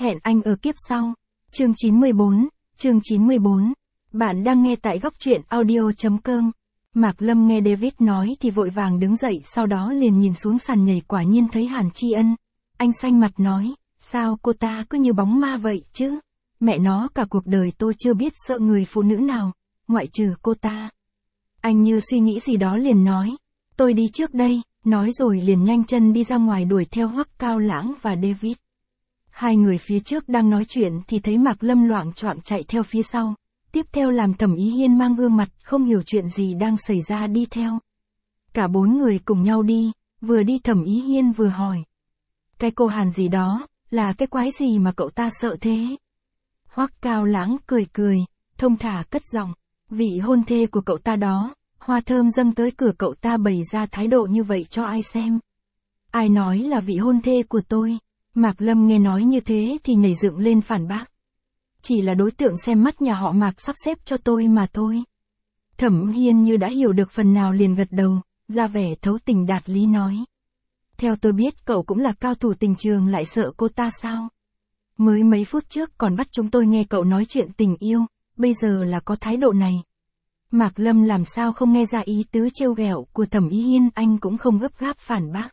Hẹn anh ở kiếp sau. Chương 94. Bạn đang nghe tại góc truyện audio.com. Mạc Lâm nghe David nói thì vội vàng đứng dậy, sau đó liền nhìn xuống sàn nhảy, quả nhiên thấy Hàn Chi Ân. Anh xanh mặt nói, sao cô ta cứ như bóng ma vậy chứ? Mẹ nó, cả cuộc đời tôi chưa biết sợ người phụ nữ nào, ngoại trừ cô ta. Anh như suy nghĩ gì đó liền nói, tôi đi trước đây, nói rồi liền nhanh chân đi ra ngoài đuổi theo Hoắc Cao Lãng và David. Hai người phía trước đang nói chuyện thì thấy Mạc Lâm loạng choạng chạy theo phía sau, tiếp theo làm Thẩm Ý Hiên mang gương mặt không hiểu chuyện gì đang xảy ra đi theo. Cả bốn người cùng nhau đi, vừa đi Thẩm Ý Hiên vừa hỏi. Cái cô Hàn gì đó, là cái quái gì mà cậu ta sợ thế? Hoắc Cao Lãng cười cười, thông thả cất giọng, vị hôn thê của cậu ta đó, hoa thơm dâng tới cửa cậu ta bày ra thái độ như vậy cho ai xem? Ai nói là vị hôn thê của tôi? Mạc Lâm nghe nói như thế thì nhảy dựng lên phản bác. Chỉ là đối tượng xem mắt nhà họ Mạc sắp xếp cho tôi mà thôi. Thẩm Hiên như đã hiểu được phần nào liền gật đầu, ra vẻ thấu tình đạt lý nói. Theo tôi biết cậu cũng là cao thủ tình trường, lại sợ cô ta sao? Mới mấy phút trước còn bắt chúng tôi nghe cậu nói chuyện tình yêu, bây giờ là có thái độ này. Mạc Lâm làm sao không nghe ra ý tứ trêu ghẹo của Thẩm Ý Hiên, anh cũng không gấp gáp phản bác.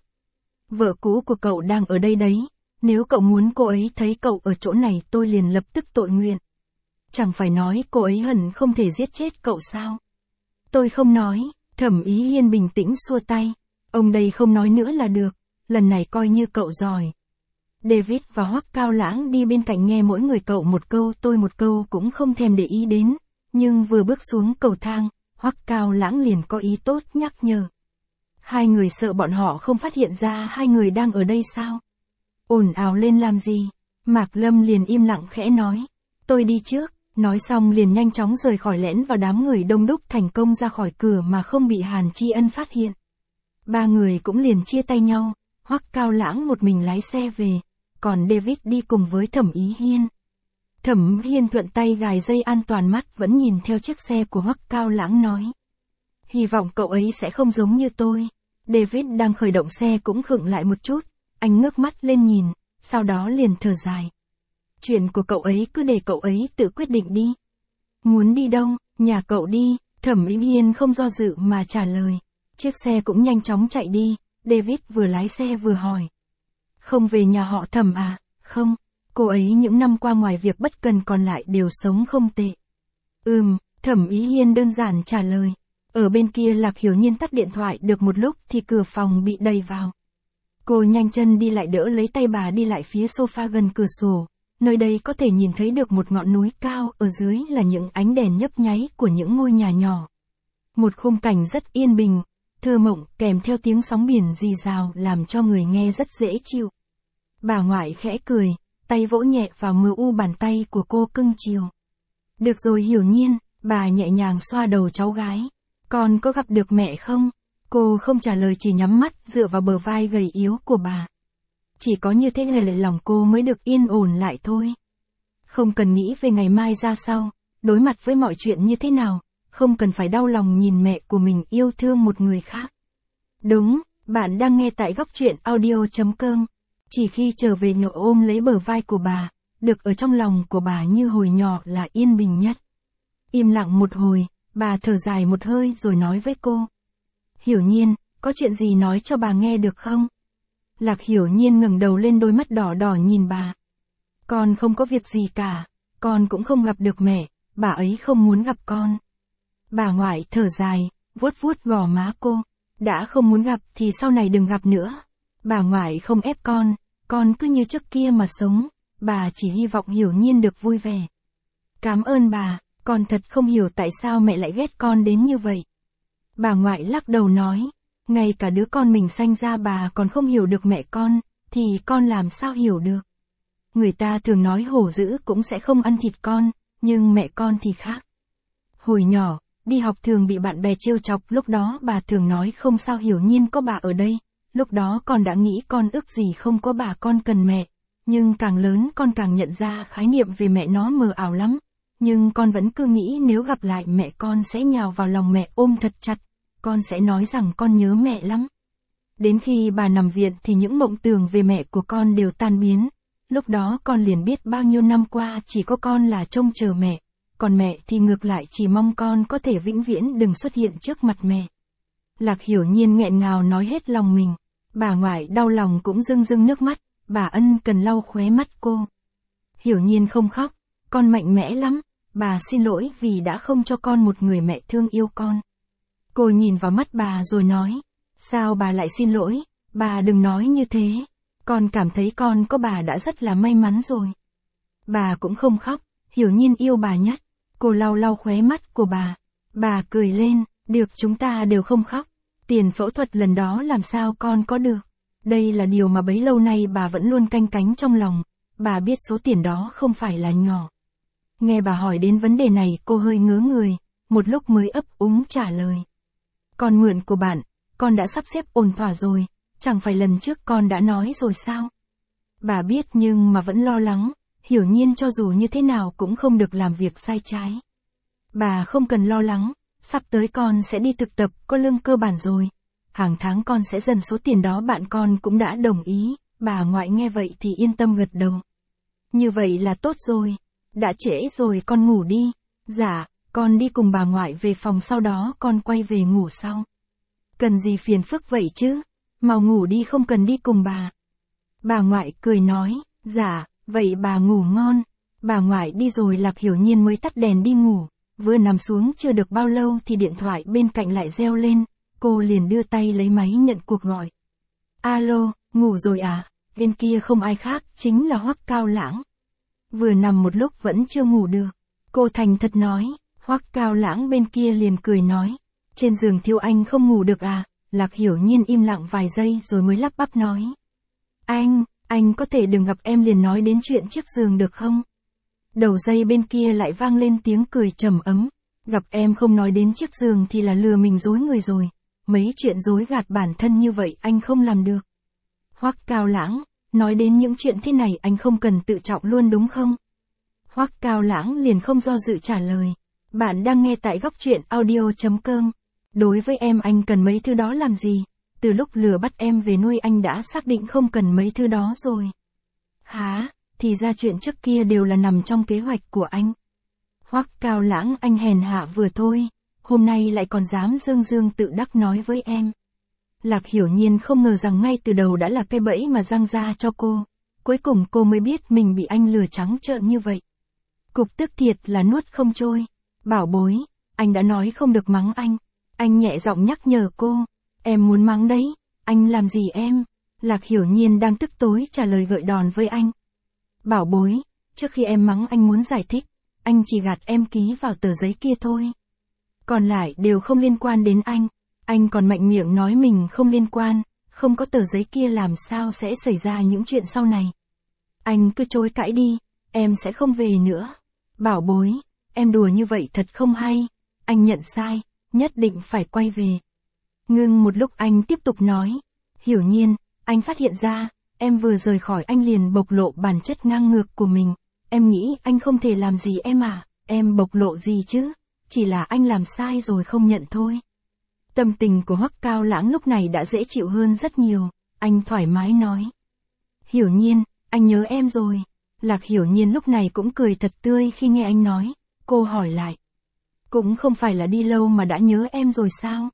Vợ cũ của cậu đang ở đây đấy, nếu cậu muốn cô ấy thấy cậu ở chỗ này tôi liền lập tức tội nguyện. Chẳng phải nói cô ấy hận không thể giết chết cậu sao? Tôi không nói, Thẩm Ý Hiên bình tĩnh xua tay. Ông đây không nói nữa là được, lần này coi như cậu giỏi. David và Hoắc Cao Lãng đi bên cạnh nghe mỗi người cậu một câu tôi một câu cũng không thèm để ý đến, nhưng vừa bước xuống cầu thang, Hoắc Cao Lãng liền có ý tốt nhắc nhở. Hai người sợ bọn họ không phát hiện ra hai người đang ở đây sao? Ồn ào lên làm gì? Mạc Lâm liền im lặng khẽ nói. Tôi đi trước, nói xong liền nhanh chóng rời khỏi, lẻn vào đám người đông đúc, thành công ra khỏi cửa mà không bị Hàn Chi Ân phát hiện. Ba người cũng liền chia tay nhau, Hoắc Cao Lãng một mình lái xe về, còn David đi cùng với Thẩm Ý Hiên. Thẩm Hiên thuận tay gài dây an toàn, mắt vẫn nhìn theo chiếc xe của Hoắc Cao Lãng nói. Hy vọng cậu ấy sẽ không giống như tôi. David đang khởi động xe cũng khựng lại một chút, anh ngước mắt lên nhìn, sau đó liền thở dài. Chuyện của cậu ấy cứ để cậu ấy tự quyết định đi. Muốn đi đâu, nhà cậu đi, Thẩm Ý Hiên không do dự mà trả lời. Chiếc xe cũng nhanh chóng chạy đi, David vừa lái xe vừa hỏi. Không về nhà họ Thẩm à? Không, cô ấy những năm qua ngoài việc bất cần còn lại đều sống không tệ. Thẩm Ý Hiên đơn giản trả lời. Ở bên kia Lạc Hiểu Nhiên tắt điện thoại được một lúc thì cửa phòng bị đẩy vào. Cô nhanh chân đi lại đỡ lấy tay bà đi lại phía sofa gần cửa sổ. Nơi đây có thể nhìn thấy được một ngọn núi cao, ở dưới là những ánh đèn nhấp nháy của những ngôi nhà nhỏ. Một khung cảnh rất yên bình, thơ mộng, kèm theo tiếng sóng biển rì rào làm cho người nghe rất dễ chịu. Bà ngoại khẽ cười, tay vỗ nhẹ vào mờ u bàn tay của cô cưng chiều. Được rồi Hiểu Nhiên, bà nhẹ nhàng xoa đầu cháu gái. Con có gặp được mẹ không? Cô không trả lời, chỉ nhắm mắt dựa vào bờ vai gầy yếu của bà. Chỉ có như thế này lòng cô mới được yên ổn lại thôi. Không cần nghĩ về ngày mai ra sao, đối mặt với mọi chuyện như thế nào, không cần phải đau lòng nhìn mẹ của mình yêu thương một người khác. Đúng, bạn đang nghe tại góc truyện audio.com. Chỉ khi trở về nhộ ôm lấy bờ vai của bà, được ở trong lòng của bà như hồi nhỏ là yên bình nhất. Im lặng một hồi, bà thở dài một hơi rồi nói với cô. Hiểu Nhiên, có chuyện gì nói cho bà nghe được không? Lạc Hiểu Nhiên ngẩng đầu lên, đôi mắt đỏ đỏ nhìn bà. Con không có việc gì cả, con cũng không gặp được mẹ, bà ấy không muốn gặp con. Bà ngoại thở dài, vuốt vuốt gò má cô. Đã không muốn gặp thì sau này đừng gặp nữa. Bà ngoại không ép con cứ như trước kia mà sống, bà chỉ hy vọng Hiểu Nhiên được vui vẻ. Cảm ơn bà, con thật không hiểu tại sao mẹ lại ghét con đến như vậy. Bà ngoại lắc đầu nói, ngay cả đứa con mình sanh ra bà còn không hiểu được mẹ con, thì con làm sao hiểu được. Người ta thường nói hổ dữ cũng sẽ không ăn thịt con, nhưng mẹ con thì khác. Hồi nhỏ, đi học thường bị bạn bè trêu chọc, lúc đó bà thường nói không sao Hiểu Nhiên có bà ở đây. Lúc đó con đã nghĩ con ước gì không có bà, con cần mẹ. Nhưng càng lớn con càng nhận ra khái niệm về mẹ nó mờ ảo lắm. Nhưng con vẫn cứ nghĩ nếu gặp lại mẹ con sẽ nhào vào lòng mẹ ôm thật chặt. Con sẽ nói rằng con nhớ mẹ lắm. Đến khi bà nằm viện thì những mộng tưởng về mẹ của con đều tan biến. lúc đó con liền biết bao nhiêu năm qua chỉ có con là trông chờ mẹ, còn mẹ thì ngược lại chỉ mong con có thể vĩnh viễn đừng xuất hiện trước mặt mẹ. Lạc Hiểu Nhiên nghẹn ngào nói hết lòng mình. Bà ngoại đau lòng cũng rưng rưng nước mắt, bà ân cần lau khóe mắt cô. Hiểu Nhiên không khóc, con mạnh mẽ lắm, bà xin lỗi vì đã không cho con một người mẹ thương yêu con. Cô nhìn vào mắt bà rồi nói, sao bà lại xin lỗi, bà đừng nói như thế, con cảm thấy con có bà đã rất là may mắn rồi. Bà cũng không khóc, Hiểu Nhiên yêu bà nhất, cô lau lau khóe mắt của bà cười lên, được chúng ta đều không khóc, tiền phẫu thuật lần đó làm sao con có được. Đây là điều mà bấy lâu nay bà vẫn luôn canh cánh trong lòng, bà biết số tiền đó không phải là nhỏ. Nghe bà hỏi đến vấn đề này cô hơi ngớ người, một lúc mới ấp úng trả lời. Con mượn của bạn, con đã sắp xếp ổn thỏa rồi, chẳng phải lần trước con đã nói rồi sao? Bà biết nhưng mà vẫn lo lắng, Hiểu Nhiên cho dù như thế nào cũng không được làm việc sai trái. Bà không cần lo lắng, sắp tới con sẽ đi thực tập, có lương cơ bản rồi. Hàng tháng con sẽ dần số tiền đó bạn con cũng đã đồng ý, bà ngoại nghe vậy thì yên tâm gật đầu. Như vậy là tốt rồi, đã trễ rồi con ngủ đi. Dạ, con đi cùng bà ngoại về phòng sau đó con quay về ngủ sau. Cần gì phiền phức vậy chứ, mau ngủ đi không cần đi cùng bà. Bà ngoại cười nói, dạ, vậy bà ngủ ngon. Bà ngoại đi rồi Lạc Hiểu Nhiên mới tắt đèn đi ngủ, vừa nằm xuống chưa được bao lâu thì điện thoại bên cạnh lại reo lên, cô liền đưa tay lấy máy nhận cuộc gọi. Alo, ngủ rồi à? Bên kia không ai khác, chính là Hoắc Cao Lãng. Vừa nằm một lúc vẫn chưa ngủ được, cô thành thật nói. Hoắc Cao Lãng bên kia liền cười nói, trên giường thiếu anh không ngủ được à? Lạc Hiểu Nhiên im lặng vài giây rồi mới lắp bắp nói. Anh có thể đừng gặp em liền nói đến chuyện chiếc giường được không? Đầu dây bên kia lại vang lên tiếng cười trầm ấm, gặp em không nói đến chiếc giường thì là lừa mình dối người rồi, mấy chuyện dối gạt bản thân như vậy anh không làm được. Hoắc Cao Lãng, nói đến những chuyện thế này anh không cần tự trọng luôn đúng không? Hoắc Cao Lãng liền không do dự trả lời. Bạn đang nghe tại góc truyện audio.com. Đối với em anh cần mấy thứ đó làm gì? Từ lúc lừa bắt em về nuôi anh đã xác định không cần mấy thứ đó rồi. Hả? Thì ra chuyện trước kia đều là nằm trong kế hoạch của anh. Hoắc Cao Lãng anh hèn hạ vừa thôi, hôm nay lại còn dám dương tự đắc nói với em. Lạc Hiểu Nhiên không ngờ rằng ngay từ đầu đã là cái bẫy mà giăng ra cho cô. Cuối cùng cô mới biết mình bị anh lừa trắng trợn như vậy. Cục tức thiệt là nuốt không trôi. Bảo bối, anh đã nói không được mắng anh. Anh nhẹ giọng nhắc nhở cô. Em muốn mắng đấy, anh làm gì em? Lạc Hiểu Nhiên đang tức tối trả lời gợi đòn với anh. Bảo bối, trước khi em mắng anh muốn giải thích, anh chỉ gạt em ký vào tờ giấy kia thôi. Còn lại đều không liên quan đến anh còn mạnh miệng nói mình không liên quan, không có tờ giấy kia làm sao sẽ xảy ra những chuyện sau này. Anh cứ chối cãi đi, em sẽ không về nữa. Bảo bối, em đùa như vậy thật không hay, anh nhận sai, nhất định phải quay về. Ngưng một lúc anh tiếp tục nói, Hiểu Nhiên, anh phát hiện ra, em vừa rời khỏi anh liền bộc lộ bản chất ngang ngược của mình, em nghĩ anh không thể làm gì em à, em bộc lộ gì chứ, chỉ là anh làm sai rồi không nhận thôi. Tâm tình của Hoắc Cao Lãng lúc này đã dễ chịu hơn rất nhiều, anh thoải mái nói. Hiểu Nhiên, anh nhớ em rồi. Lạc Hiểu Nhiên lúc này cũng cười thật tươi khi nghe anh nói, cô hỏi lại. Cũng không phải là đi lâu mà đã nhớ em rồi sao?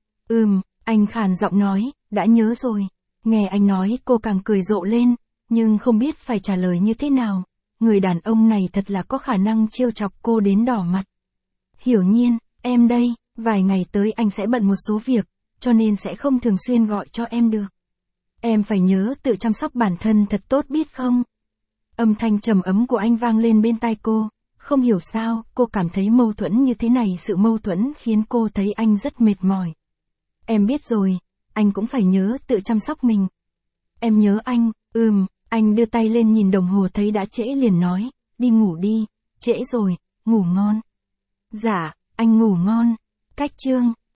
Anh khàn giọng nói, đã nhớ rồi. Nghe anh nói cô càng cười rộ lên, nhưng không biết phải trả lời như thế nào. Người đàn ông này thật là có khả năng trêu chọc cô đến đỏ mặt. Hiểu Nhiên, em đây, vài ngày tới anh sẽ bận một số việc, cho nên sẽ không thường xuyên gọi cho em được. Em phải nhớ tự chăm sóc bản thân thật tốt biết không? Âm thanh trầm ấm của anh vang lên bên tai cô, không hiểu sao, cô cảm thấy mâu thuẫn như thế này, sự mâu thuẫn khiến cô thấy anh rất mệt mỏi. Em biết rồi, anh cũng phải nhớ tự chăm sóc mình. Em nhớ anh, anh đưa tay lên nhìn đồng hồ thấy đã trễ liền nói, đi ngủ đi, trễ rồi, ngủ ngon. Dạ, anh ngủ ngon. Cách chương